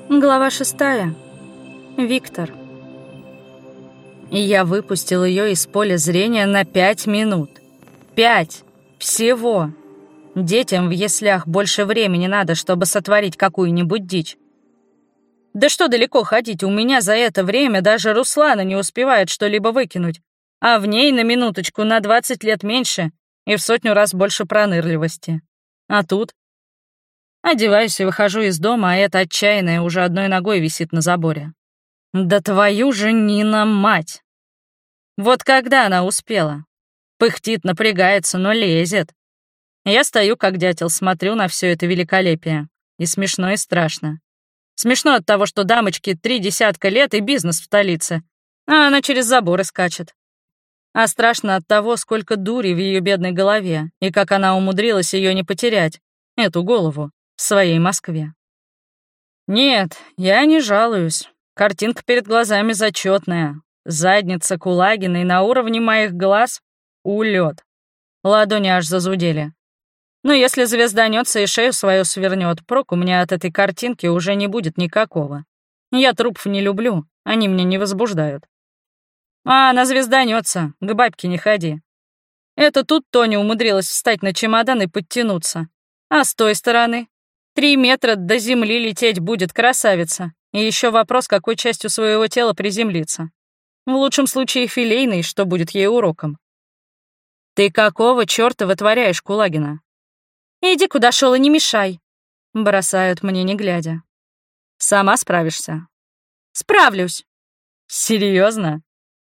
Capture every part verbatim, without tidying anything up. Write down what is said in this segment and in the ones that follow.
Глава шестая. Виктор. Я выпустил ее из поля зрения на пять минут. Пять! Всего! Детям в яслях больше времени надо, чтобы сотворить какую-нибудь дичь. Да что далеко ходить, у меня за это время даже Руслана не успевает что-либо выкинуть, а в ней на минуточку на двадцать лет меньше и в сотню раз больше пронырливости. А тут... Одеваюсь и выхожу из дома, а эта отчаянная уже одной ногой висит на заборе. Да твою же Нина мать! Вот когда она успела? Пыхтит, напрягается, но лезет. Я стою, как дятел, смотрю на все это великолепие. И смешно, и страшно. Смешно от того, что дамочке три десятка лет и бизнес в столице, а она через заборы скачет. А страшно от того, сколько дури в ее бедной голове, и как она умудрилась ее не потерять, эту голову, в своей Москве. Нет, я не жалуюсь. Картинка перед глазами зачетная. Задница Кулагиной на уровне моих глаз — улет. Ладони аж зазудели. Но если звезданется и шею свою свернет, прок у меня от этой картинки уже не будет никакого. Я трупов не люблю, они меня не возбуждают. А она звезданется, к бабке не ходи. Это тут Тоня умудрилась встать на чемодан и подтянуться. А с той стороны? Три метра до земли лететь будет красавица. И еще вопрос, какой частью своего тела приземлиться. В лучшем случае филейной, что будет ей уроком. Ты какого черта вытворяешь, Кулагина? Иди, куда шел, и не мешай. Бросают мне, не глядя. Сама справишься? Справлюсь. Серьезно?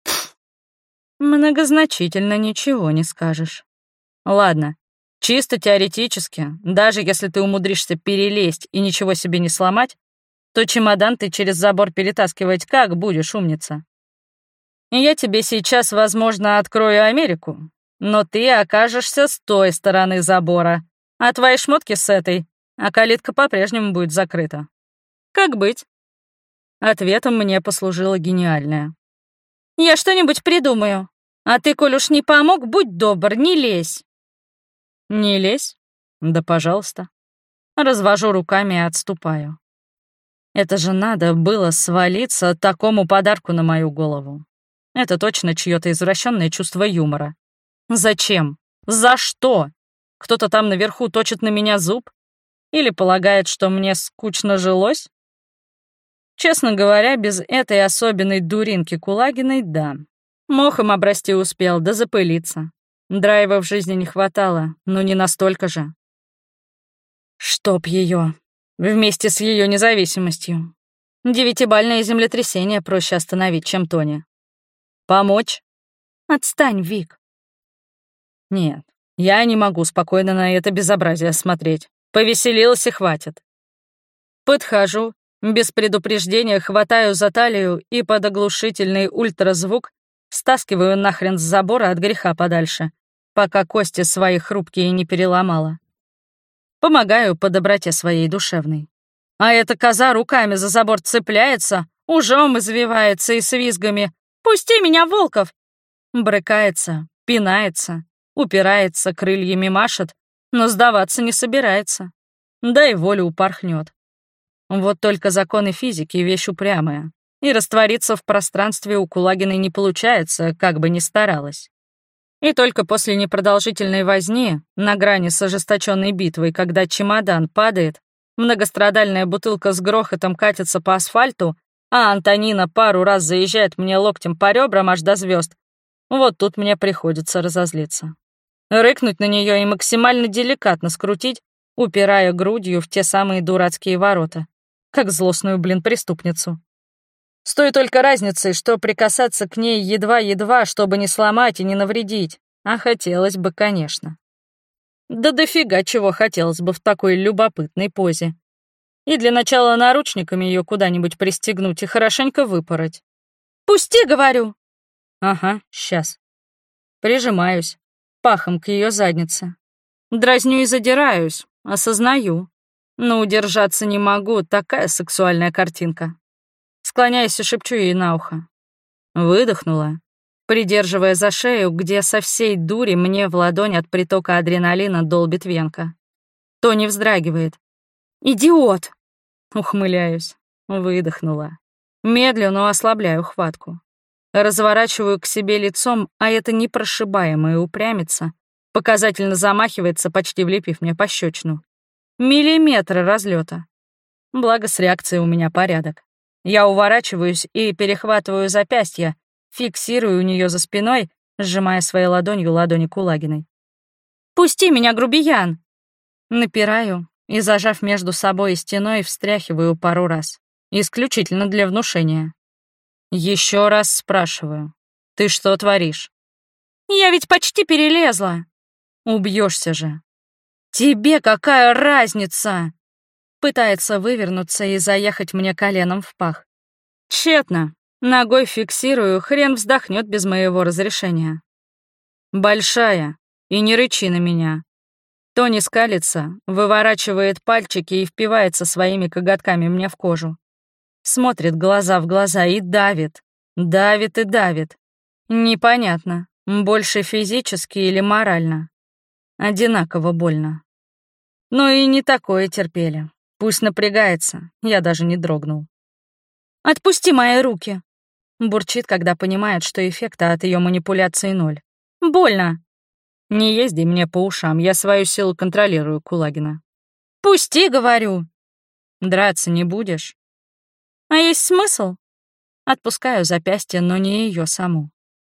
Многозначительно ничего не скажешь. Ладно. Чисто теоретически, даже если ты умудришься перелезть и ничего себе не сломать, то чемодан ты через забор перетаскивать как будешь, умница? И я тебе сейчас, возможно, открою Америку, но ты окажешься с той стороны забора, а твои шмотки с этой, а калитка по-прежнему будет закрыта. Как быть? Ответом мне послужило гениальное. Я что-нибудь придумаю, а ты, коль уж не помог, будь добр, не лезь. Не лезь? Да пожалуйста. Развожу руками и отступаю. Это же надо было свалиться такому подарку на мою голову. Это точно чьё-то извращенное чувство юмора. Зачем? За что? Кто-то там наверху точит на меня зуб? Или полагает, что мне скучно жилось? Честно говоря, без этой особенной дуринки Кулагиной, да. Мохом обрасти успел, да запылиться. Драйва в жизни не хватало, но не настолько же. Чтоб ее, вместе с ее независимостью. Девятибальное землетрясение проще остановить, чем Тони. Помочь? Отстань, Вик. Нет, я не могу спокойно на это безобразие смотреть. Повеселилась и хватит. Подхожу, без предупреждения хватаю за талию и под оглушительный ультразвук стаскиваю нахрен с забора от греха подальше, пока кости свои хрупкие не переломала. Помогаю по доброте своей душевной. А эта коза руками за забор цепляется, ужом извивается и с визгами «Пусти меня, Волков!» брыкается, пинается, упирается, крыльями машет, но сдаваться не собирается. Дай волю упорхнет. Вот только законы физики — вещь упрямая, и раствориться в пространстве у Кулагиной не получается, как бы ни старалась. И только после непродолжительной возни, на грани с ожесточенной битвой, когда чемодан падает, многострадальная бутылка с грохотом катится по асфальту, а Антонина пару раз заезжает мне локтем по ребрам аж до звезд, вот тут мне приходится разозлиться. Рыкнуть на нее и максимально деликатно скрутить, упирая грудью в те самые дурацкие ворота, как злостную, блин, преступницу. С той только разницей, что прикасаться к ней едва-едва, чтобы не сломать и не навредить, а хотелось бы, конечно. Да дофига чего хотелось бы в такой любопытной позе. И для начала наручниками ее куда-нибудь пристегнуть и хорошенько выпороть. «Пусти, говорю!» Ага, сейчас. Прижимаюсь, пахом к ее заднице. Дразню и задираюсь, осознаю. Но удержаться не могу, такая сексуальная картинка. Склоняюсь и шепчу ей на ухо. Выдохнула, придерживая за шею, где со всей дури мне в ладонь от притока адреналина долбит венка. Тони вздрагивает. «Идиот!» — ухмыляюсь. Выдохнула. Медленно ослабляю хватку. Разворачиваю к себе лицом, а эта непрошибаемая упрямица показательно замахивается, почти влепив мне пощечину. Миллиметры разлета. Благо с реакцией у меня порядок. Я уворачиваюсь и перехватываю запястье, фиксирую у нее за спиной, сжимая своей ладонью ладони Кулагиной. «Пусти меня, грубиян!» Напираю и, зажав между собой и стеной, встряхиваю пару раз. Исключительно для внушения. Еще раз спрашиваю. Ты что творишь? Я ведь почти перелезла. Убьешься же. Тебе какая разница? Пытается вывернуться и заехать мне коленом в пах. Тщетно. Ногой фиксирую, хрен вздохнет без моего разрешения. Большая, и не рычи на меня. Тони скалится, выворачивает пальчики и впивается своими коготками мне в кожу. Смотрит глаза в глаза и давит, давит и давит. Непонятно, больше физически или морально. Одинаково больно. Ну и не такое терпели. Пусть напрягается, я даже не дрогнул. «Отпусти мои руки!» Бурчит, когда понимает, что эффекта от ее манипуляции ноль. «Больно!» «Не езди мне по ушам, я свою силу контролирую, Кулагина». «Пусти, говорю!» «Драться не будешь?» «А есть смысл?» Отпускаю запястье, но не ее саму.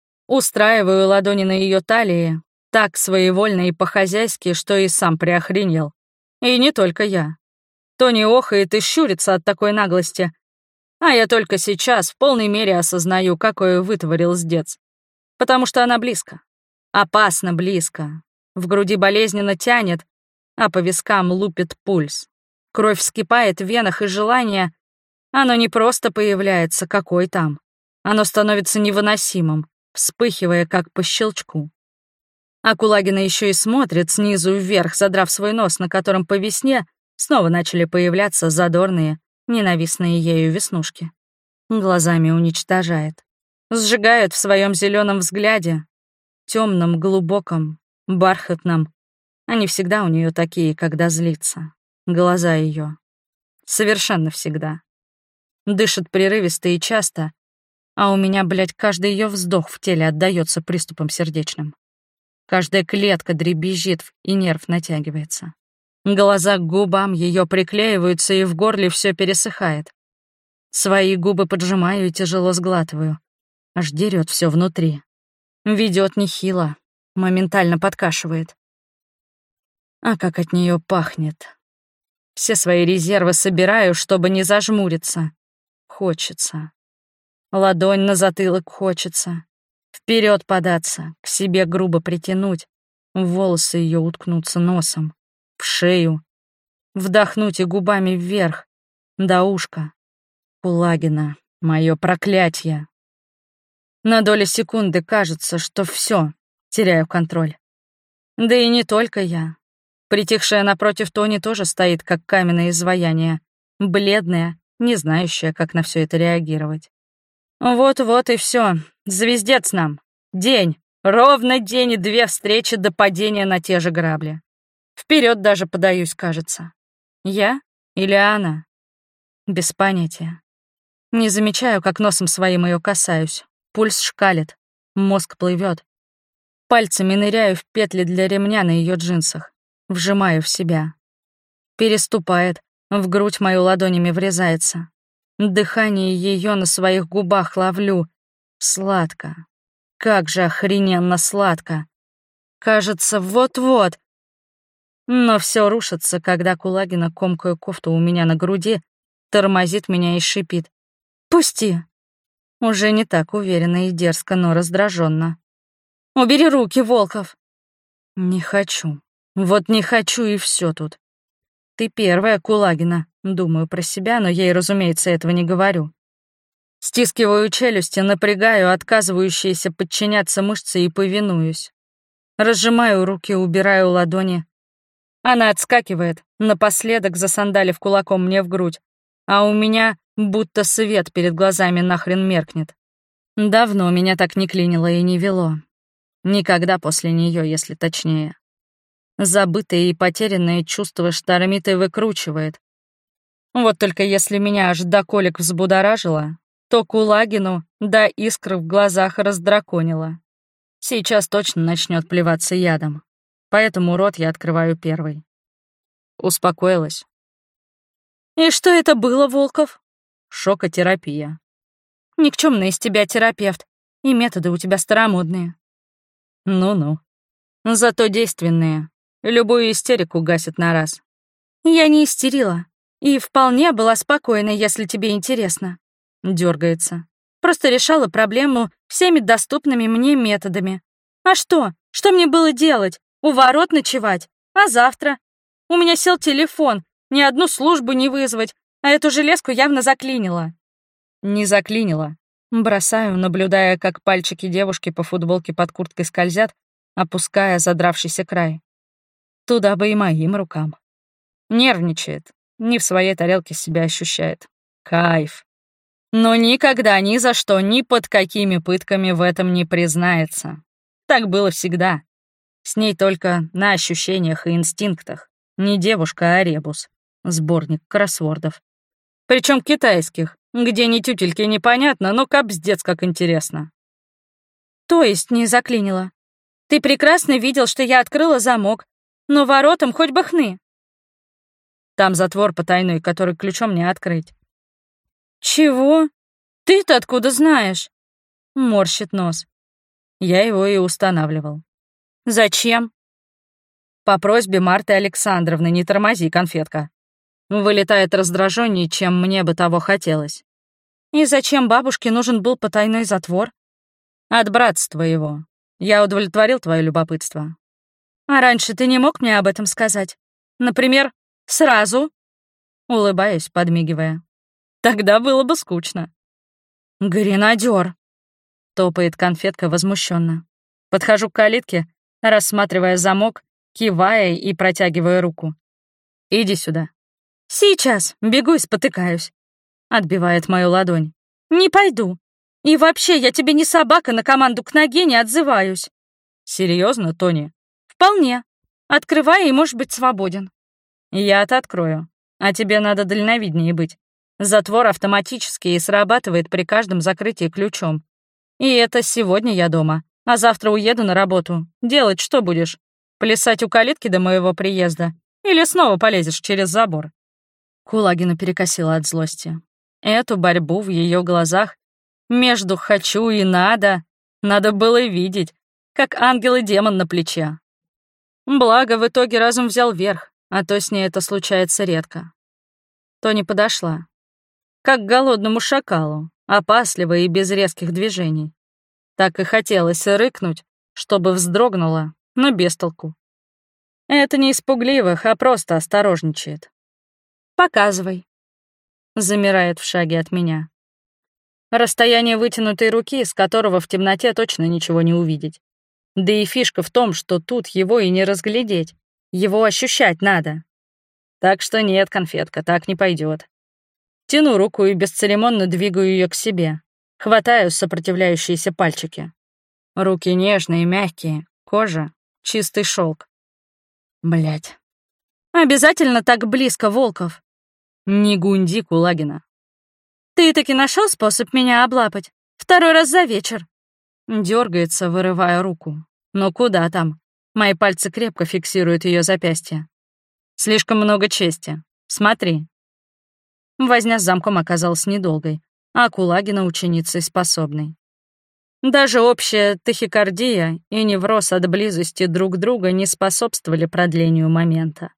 Устраиваю ладони на ее талии, так своевольно и по-хозяйски, что и сам приохренел. И не только я. Тони охает и щурится от такой наглости, а я только сейчас в полной мере осознаю, какое вытворил сдец. Потому что она близко. Опасно близко. В груди болезненно тянет, а по вискам лупит пульс. Кровь вскипает в венах, и желание... Оно не просто появляется, какой там. Оно становится невыносимым, вспыхивая как по щелчку. А Кулагина еще и смотрит снизу вверх, задрав свой нос, на котором по весне снова начали появляться задорные, ненавистные ею веснушки. Глазами уничтожает. Сжигает в своем зеленом взгляде, темном, глубоком, бархатном. Они всегда у нее такие, когда злится. Глаза ее. Совершенно всегда. Дышит прерывисто и часто, а у меня, блядь, каждый ее вздох в теле отдается приступом сердечным. Каждая клетка дребезжит и нерв натягивается. Глаза к губам ее приклеиваются, и в горле все пересыхает. Свои губы поджимаю и тяжело сглатываю. Аж дерет все внутри. Ведет нехило, моментально подкашивает. А как от нее пахнет. Все свои резервы собираю, чтобы не зажмуриться. Хочется. Ладонь на затылок хочется. Вперед податься, к себе грубо притянуть, в волосы ее уткнуться носом, в шею, вдохнуть и губами вверх, до ушка. Кулагина, мое проклятие. На долю секунды кажется, что все, теряю контроль. Да и не только я. Притихшая напротив Тони тоже стоит, как каменное изваяние, бледная, не знающая, как на все это реагировать. Вот-вот и все. Звездец нам. День. Ровно день и две встречи до падения на те же грабли. Вперед даже подаюсь, кажется. Я или она? Без понятия. Не замечаю, как носом своим ее касаюсь. Пульс шкалит. Мозг плывет. Пальцами ныряю в петли для ремня на ее джинсах. Вжимаю в себя. Переступает. В грудь мою ладонями врезается. Дыхание ее на своих губах ловлю. Сладко. Как же охрененно сладко. Кажется, вот-вот. Но все рушится, когда Кулагина, комкая кофту у меня на груди, тормозит меня и шипит. «Пусти!» Уже не так уверенно и дерзко, но раздраженно. «Убери руки, Волков!» «Не хочу. Вот не хочу, и все тут. Ты первая, Кулагина», думаю про себя, но ей, разумеется, этого не говорю. Стискиваю челюсти, напрягаю отказывающиеся подчиняться мышцы и повинуюсь. Разжимаю руки, убираю ладони. Она отскакивает, напоследок засандалив кулаком мне в грудь, а у меня будто свет перед глазами нахрен меркнет. Давно меня так не клинило и не вело. Никогда после нее, если точнее. Забытое и потерянное чувство штормит и выкручивает. Вот только если меня аж до колик взбудоражило, то Кулагину до искр в глазах раздраконило. Сейчас точно начнет плеваться ядом, поэтому рот я открываю первый. Успокоилась. «И что это было, Волков?» «Шокотерапия». «Никчёмный из тебя терапевт, и методы у тебя старомодные». «Ну-ну. Зато действенные. Любую истерику гасит на раз». «Я не истерила. И вполне была спокойна, если тебе интересно». Дёргается. «Просто решала проблему всеми доступными мне методами. А что? Что мне было делать? У ворот ночевать? А завтра? У меня сел телефон, ни одну службу не вызвать, а эту железку явно заклинило». «Не заклинило». Бросаю, наблюдая, как пальчики девушки по футболке под курткой скользят, опуская задравшийся край. Туда бы и моим рукам. Нервничает, не в своей тарелке себя ощущает. Кайф. Но никогда, ни за что, ни под какими пытками в этом не признается. Так было всегда. С ней только на ощущениях и инстинктах. Не девушка, а ребус. Сборник кроссвордов. Причем китайских, где ни тютельки непонятно, но капздец как интересно. То есть не заклинило? Ты прекрасно видел, что я открыла замок, но воротам хоть бы хны. Там затвор потайной, который ключом не открыть. Чего? Ты-то откуда знаешь? Морщит нос. Я его и устанавливал. Зачем? По просьбе Марты Александровны, не тормози, конфетка. Вылетает раздражённее, чем мне бы того хотелось. И зачем бабушке нужен был потайной затвор? От братства его. Я удовлетворил твое любопытство. А раньше ты не мог мне об этом сказать? Например, сразу? Улыбаюсь, подмигивая. Тогда было бы скучно. Гренадер! Топает конфетка возмущенно. Подхожу к калитке, рассматривая замок, кивая и протягивая руку. Иди сюда. Сейчас, бегу и спотыкаюсь. Отбивает мою ладонь. Не пойду. И вообще, я тебе не собака, на команду к ноге не отзываюсь. Серьезно, Тони? Вполне. Открывай и можешь быть свободен. Я-то открою. А тебе надо дальновиднее быть. Затвор автоматически и срабатывает при каждом закрытии ключом. И это сегодня я дома, а завтра уеду на работу. Делать что будешь? Плясать у калитки до моего приезда? Или снова полезешь через забор?» Кулагина перекосила от злости. Эту борьбу в ее глазах между «хочу» и «надо» надо было видеть, как ангел и демон на плече. Благо, в итоге разум взял верх, а то с ней это случается редко. Тони подошла. Как к голодному шакалу, опасливо и без резких движений. Так и хотелось рыкнуть, чтобы вздрогнула, но без толку. Это не испугливых, а просто осторожничает. «Показывай». Замирает в шаге от меня. Расстояние вытянутой руки, с которого в темноте точно ничего не увидеть. Да и фишка в том, что тут его и не разглядеть. Его ощущать надо. Так что нет, конфетка, так не пойдет. Тяну руку и бесцеремонно двигаю ее к себе. Хватаю сопротивляющиеся пальчики. Руки нежные, мягкие, кожа — чистый шелк. Блять. Обязательно так близко, Волков? Не гунди, Кулагина. Ты таки нашел способ меня облапать? Второй раз за вечер. Дергается, вырывая руку. Но куда там? Мои пальцы крепко фиксируют ее запястье. Слишком много чести. Смотри. Возня с замком оказалась недолгой, а Кулагина ученицей способной. Даже общая тахикардия и невроз от близости друг друга не способствовали продлению момента.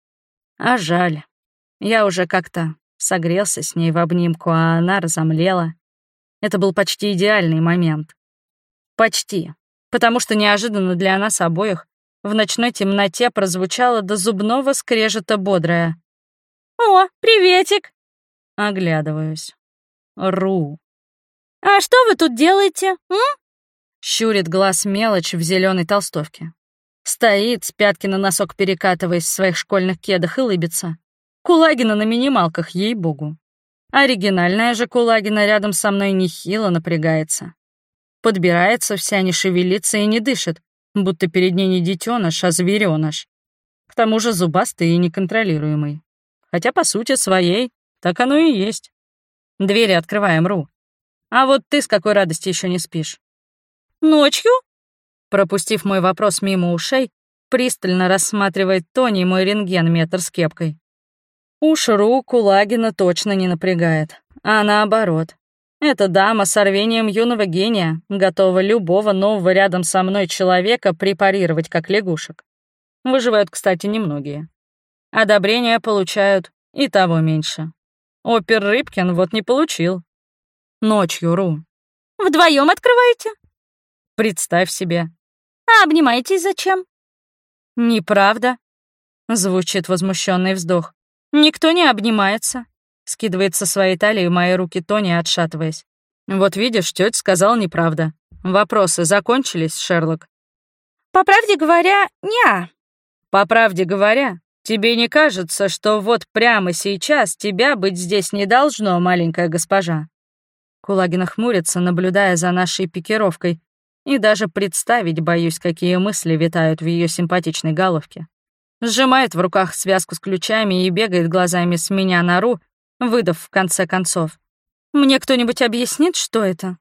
А жаль. Я уже как-то согрелся с ней в обнимку, а она разомлела. Это был почти идеальный момент. Почти. Потому что неожиданно для нас обоих в ночной темноте прозвучало до зубного скрежета бодрое: «О, приветик!» Оглядываюсь. Ру. «А что вы тут делаете, м?» Щурит глаз мелочь в зеленой толстовке. Стоит, с пятки на носок перекатываясь в своих школьных кедах, и лыбится. Кулагина на минималках, ей-богу. Оригинальная же Кулагина рядом со мной нехило напрягается. Подбирается вся, не шевелится и не дышит, будто перед ней не детеныш, а зверёныш. К тому же зубастый и неконтролируемый. Хотя, по сути своей, Так оно и есть. Двери открываем, Ру. А вот ты с какой радости еще не спишь? Ночью? Пропустив мой вопрос мимо ушей, пристально рассматривает Тони мой рентген метр с кепкой. Уж Ру Кулагина точно не напрягает, а наоборот. Эта дама с рвением юного гения готова любого нового рядом со мной человека препарировать как лягушек. Выживают, кстати, немногие. Одобрения получают и того меньше. Опер Рыбкин вот не получил. Ночью, Ру. Вдвоем открываете? Представь себе. А обнимаетесь зачем? Неправда. Звучит возмущенный вздох. Никто не обнимается. Скидывает со своей талии мои руки Тони, отшатываясь. Вот видишь, тётя сказал неправда. Вопросы закончились, Шерлок? По правде говоря, неа. По правде говоря, тебе не кажется, что вот прямо сейчас тебя быть здесь не должно, маленькая госпожа? Кулагина хмурится, наблюдая за нашей пикировкой, и даже представить боюсь, какие мысли витают в ее симпатичной головке. Сжимает в руках связку с ключами и бегает глазами с меня на Ру, выдав в конце концов. «Мне кто-нибудь объяснит, что это?»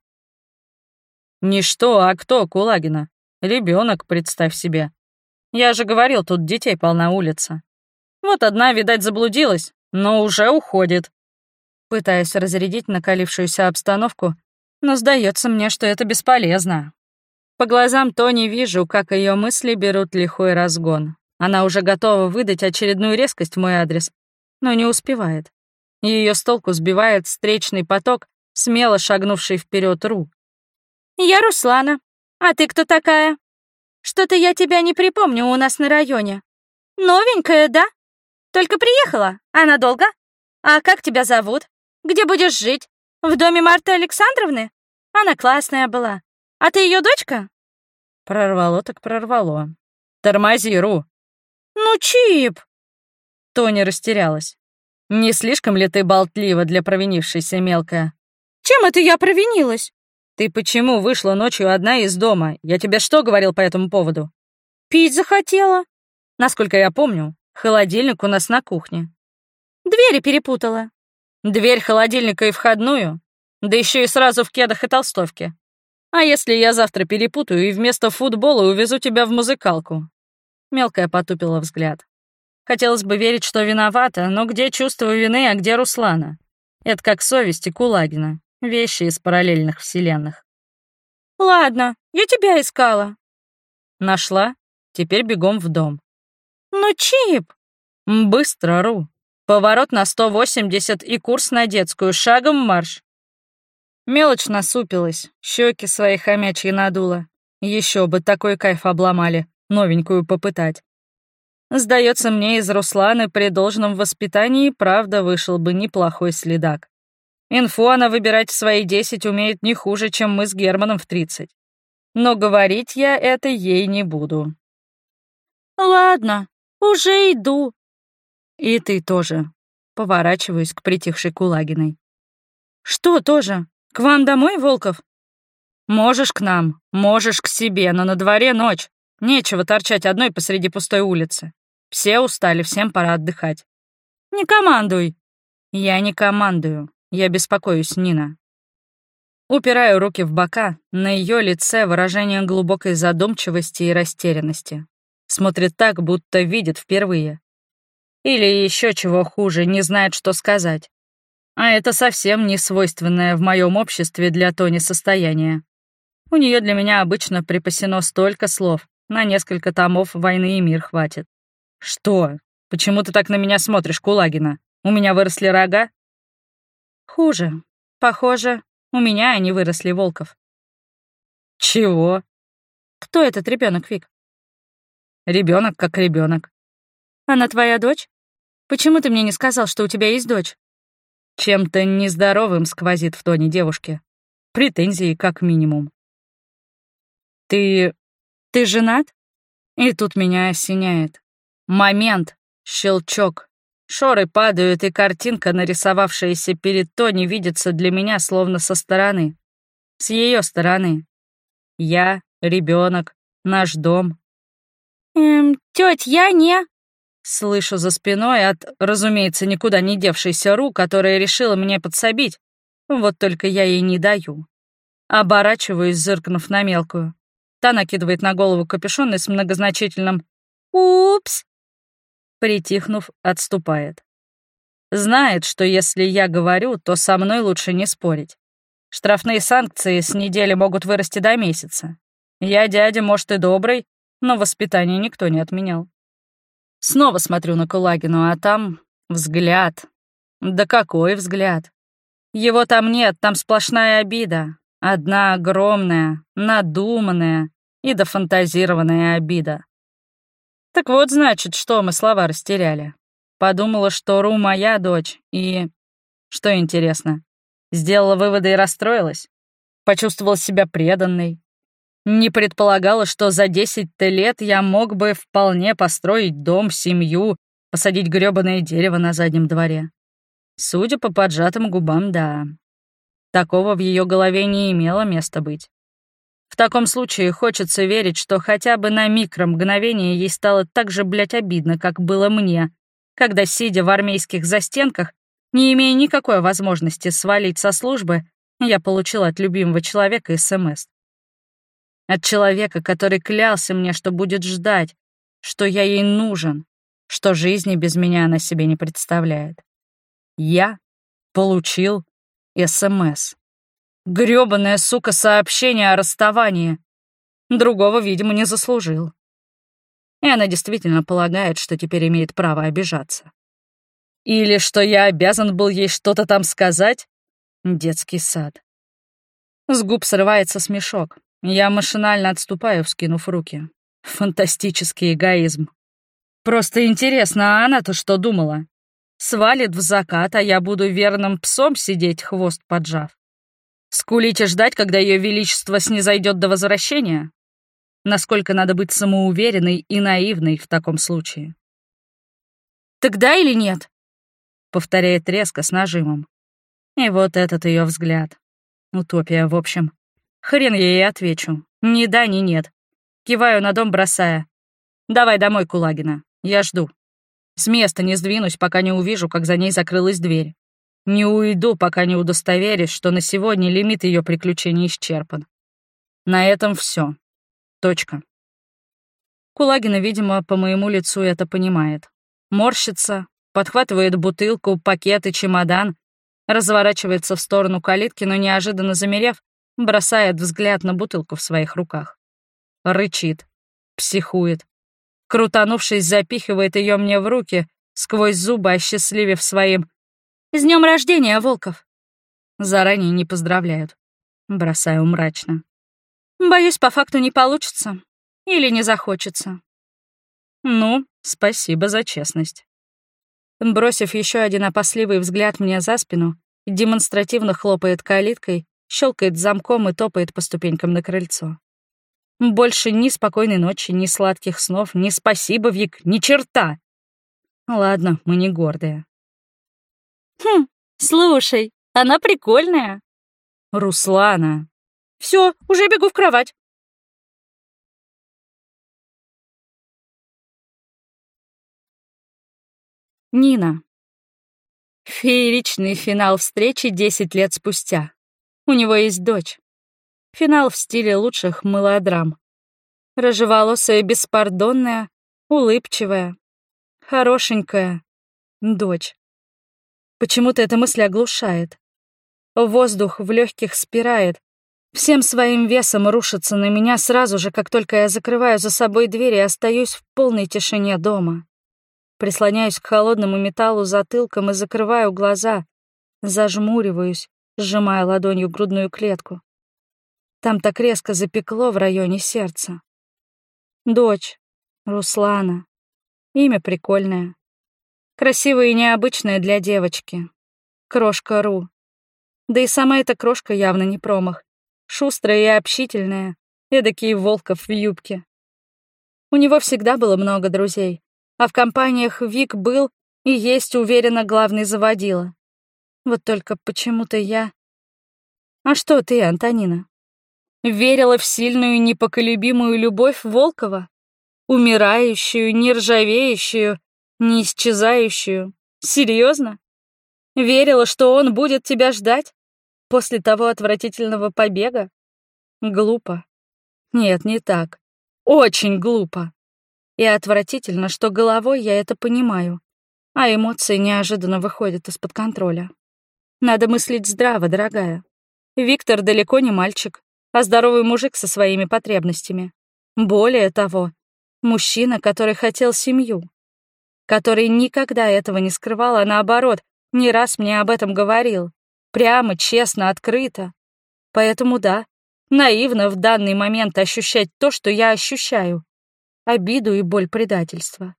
«Не что, а кто, Кулагина? Ребенок, представь себе. Я же говорил, тут детей полна улица. Вот одна, видать, заблудилась, но уже уходит». Пытаюсь разрядить накалившуюся обстановку, но сдается мне, что это бесполезно. По глазам Тони вижу, как ее мысли берут лихой разгон. Она уже готова выдать очередную резкость в мой адрес, но не успевает. Ее с толку сбивает встречный поток, смело шагнувший вперед Ру. Я Руслана. А ты кто такая? Что-то я тебя не припомню у нас на районе. Новенькая, да? Только приехала. А надолго? А как тебя зовут? Где будешь жить? В доме Марты Александровны? Она классная была. А ты ее дочка? Прорвало так прорвало. Тормози, Ру. Ну, Чип. Тони растерялась. Не слишком ли ты болтлива для провинившейся, мелкая? Чем это я провинилась? Ты почему вышла ночью одна из дома? Я тебе что говорил по этому поводу? Пить захотела. Насколько я помню, холодильник у нас на кухне. Двери перепутала. Дверь холодильника и входную? Да еще и сразу в кедах и толстовке. А если я завтра перепутаю и вместо футбола увезу тебя в музыкалку? Мелкая потупила взгляд. Хотелось бы верить, что виновата, но где чувство вины, а где Руслана? Это как совесть и Кулагина. Вещи из параллельных вселенных. Ладно, я тебя искала. Нашла? Теперь бегом в дом. Ну, Чип. Быстро, Ру. Поворот на сто восемьдесят и курс на детскую. Шагом марш. Мелочь насупилась, щеки свои хомячьи надула. Еще бы такой кайф обломали, новенькую попытать. Сдается мне, из Русланы при должном воспитании правда вышел бы неплохой следак. Инфу она выбирать в свои десять умеет не хуже, чем мы с Германом в тридцать. Но говорить я это ей не буду. Ладно, уже иду. И ты тоже. Поворачиваюсь к притихшей Кулагиной. Что тоже? К вам домой, Волков? Можешь к нам, можешь к себе, но на дворе ночь. Нечего торчать одной посреди пустой улицы. Все устали, всем пора отдыхать. Не командуй. Я не командую. Я беспокоюсь, Нина. Упираю руки в бока, на ее лице выражение глубокой задумчивости и растерянности. Смотрит так, будто видит впервые. Или еще чего хуже, не знает, что сказать. А это совсем не свойственное в моем обществе для Тони состояние. У нее для меня обычно припасено столько слов, на несколько томов «Войны и мир» хватит. Что? Почему ты так на меня смотришь, Кулагина? У меня выросли рога? Хуже. Похоже, у меня они выросли, Волков. Чего? Кто этот ребенок, Вик? Ребенок как ребенок. Она твоя дочь? Почему ты мне не сказал, что у тебя есть дочь? Чем-то нездоровым сквозит в тоне девушки. Претензии как минимум. Ты... ты женат? И тут меня осеняет. Момент, щелчок. Шоры падают, и картинка, нарисовавшаяся перед Тони, видится для меня словно со стороны. С ее стороны. Я, ребенок, наш дом. Эм, тёть, я не... Слышу за спиной от, разумеется, никуда не девшейся Ру, которая решила мне подсобить. Вот только я ей не даю. Оборачиваюсь, зыркнув на мелкую. Та накидывает на голову капюшон и с многозначительным «Упс!», притихнув, отступает. Знает, что если я говорю, то со мной лучше не спорить. Штрафные санкции с недели могут вырасти до месяца. Я дядя, может, и добрый, но воспитание никто не отменял. Снова смотрю на Кулагину, а там взгляд. Да какой взгляд? Его там нет, там сплошная обида. Одна огромная, надуманная и дофантазированная обида. Так вот, значит, что мы слова растеряли. Подумала, что Ру моя дочь, и... Что интересно, сделала выводы и расстроилась? Почувствовала себя преданной? Не предполагала, что за десять-то лет я мог бы вполне построить дом, семью, посадить грёбаное дерево на заднем дворе. Судя по поджатым губам, да. Такого в ее голове не имело места быть. В таком случае хочется верить, что хотя бы на микромгновение ей стало так же, блядь, обидно, как было мне, когда, сидя в армейских застенках, не имея никакой возможности свалить со службы, я получила от любимого человека СМС. От человека, который клялся мне, что будет ждать, что я ей нужен, что жизни без меня она себе не представляет. Я получил СМС. Грёбаное, сука, сообщение о расставании. Другого, видимо, не заслужил. И она действительно полагает, что теперь имеет право обижаться. Или что я обязан был ей что-то там сказать? Детский сад. С губ срывается смешок. Я машинально отступаю, вскинув руки. Фантастический эгоизм. Просто интересно, а она-то что думала? Свалит в закат, а я буду верным псом сидеть, хвост поджав? Скулить и ждать, когда Ее Величество снизойдет до возвращения? Насколько надо быть самоуверенной и наивной в таком случае? «Тогда или нет?» — повторяет резко с нажимом. И вот этот ее взгляд. Утопия, в общем. Хрен я ей отвечу. Ни да, ни нет. Киваю на дом, бросая. «Давай домой, Кулагина. Я жду. С места не сдвинусь, пока не увижу, как за ней закрылась дверь. Не уйду, пока не удостоверюсь, что на сегодня лимит ее приключений исчерпан. На этом все. Точка». Кулагина, видимо, по моему лицу это понимает. Морщится, подхватывает бутылку, пакет и чемодан, разворачивается в сторону калитки, но неожиданно замерев, бросает взгляд на бутылку в своих руках. Рычит, психует. Крутанувшись, запихивает ее мне в руки, сквозь зубы осчастливив своим «С днем рождения, Волков!» Заранее не поздравляют. Бросаю мрачно. Боюсь, по факту не получится. Или не захочется. Ну, спасибо за честность. Бросив еще один опасливый взгляд мне за спину, демонстративно хлопает калиткой, щелкает замком и топает по ступенькам на крыльцо. Больше ни спокойной ночи, ни сладких снов, ни спасибо, Вик, ни черта. Ладно, мы не гордые. Хм, слушай, она прикольная. Руслана. Все, уже бегу в кровать. Нина. Фееричный финал встречи десять лет спустя. У него есть дочь. Финал в стиле лучших мелодрам. Рыжеволосая, беспардонная, улыбчивая, хорошенькая дочь. Почему-то эта мысль оглушает. Воздух в легких спирает, всем своим весом рушится на меня сразу же, как только я закрываю за собой дверь и остаюсь в полной тишине дома. Прислоняюсь к холодному металлу затылком и закрываю глаза, зажмуриваюсь, сжимая ладонью грудную клетку. Там так резко запекло в районе сердца. Дочь, Руслана. Имя прикольное. Красивое и необычное для девочки. Крошка Ру. Да и сама эта крошка явно не промах. Шустрая и общительная, эдакий Волков в юбке. У него всегда было много друзей, а в компаниях Вик был и есть, уверенно, главный заводила. Вот только почему-то я... А что ты, Антонина? Верила в сильную, непоколебимую любовь Волкова? Умирающую, нержавеющую, Не исчезающую? Серьезно? Верила, что он будет тебя ждать? После того отвратительного побега? Глупо. Нет, не так. Очень глупо. И отвратительно, что головой я это понимаю, а эмоции неожиданно выходят из-под контроля. Надо мыслить здраво, дорогая. Виктор далеко не мальчик, а здоровый мужик со своими потребностями. Более того, мужчина, который хотел семью, который никогда этого не скрывал, а наоборот, не раз мне об этом говорил. Прямо, честно, открыто. Поэтому да, наивно в данный момент ощущать то, что я ощущаю. Обиду и боль предательства.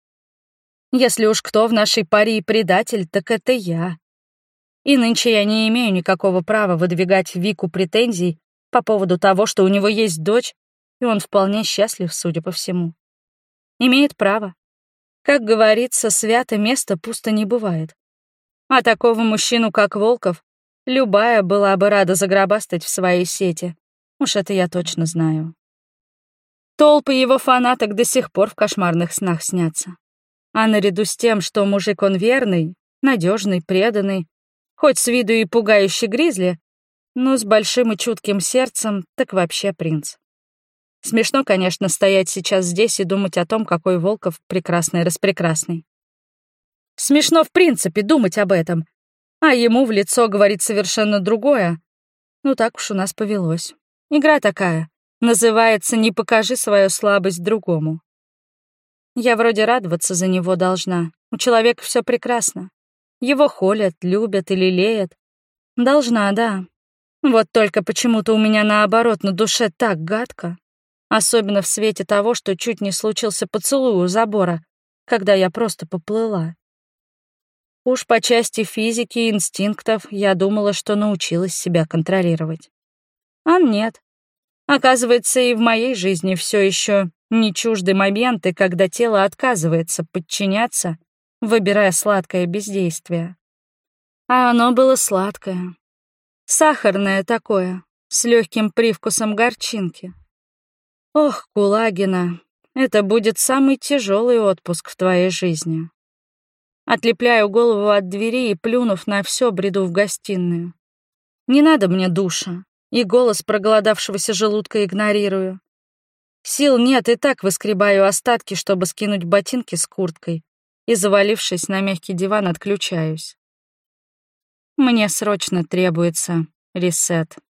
Если уж кто в нашей паре предатель, так это я. И нынче я не имею никакого права выдвигать Вику претензий по поводу того, что у него есть дочь, и он вполне счастлив, судя по всему. Имеет право. Как говорится, свято место пусто не бывает. А такого мужчину, как Волков, любая была бы рада загробастать в своей сети. Уж это я точно знаю. Толпы его фанаток до сих пор в кошмарных снах снятся. А наряду с тем, что мужик он верный, надежный, преданный, хоть с виду и пугающий гризли, но с большим и чутким сердцем, так вообще принц. Смешно, конечно, стоять сейчас здесь и думать о том, какой Волков прекрасный-распрекрасный. Смешно, в принципе, думать об этом, а ему в лицо говорит совершенно другое. Ну так уж у нас повелось. Игра такая. Называется «Не покажи свою слабость другому». Я вроде радоваться за него должна. У человека все прекрасно. Его холят, любят и лелеят. Должна, да. Вот только почему-то у меня наоборот на душе так гадко. Особенно в свете того, что чуть не случился поцелуй у забора, когда я просто поплыла. Уж по части физики и инстинктов я думала, что научилась себя контролировать. А нет. Оказывается, и в моей жизни все еще не чужды моменты, когда тело отказывается подчиняться, выбирая сладкое бездействие. А оно было сладкое. Сахарное такое, с легким привкусом горчинки. Ох, Кулагина, это будет самый тяжелый отпуск в твоей жизни. Отлепляю голову от двери и, плюнув на все, бреду в гостиную. Не надо мне душа, и голос проголодавшегося желудка игнорирую. Сил нет, и так выскребаю остатки, чтобы скинуть ботинки с курткой, и, завалившись на мягкий диван, отключаюсь. Мне срочно требуется ресет.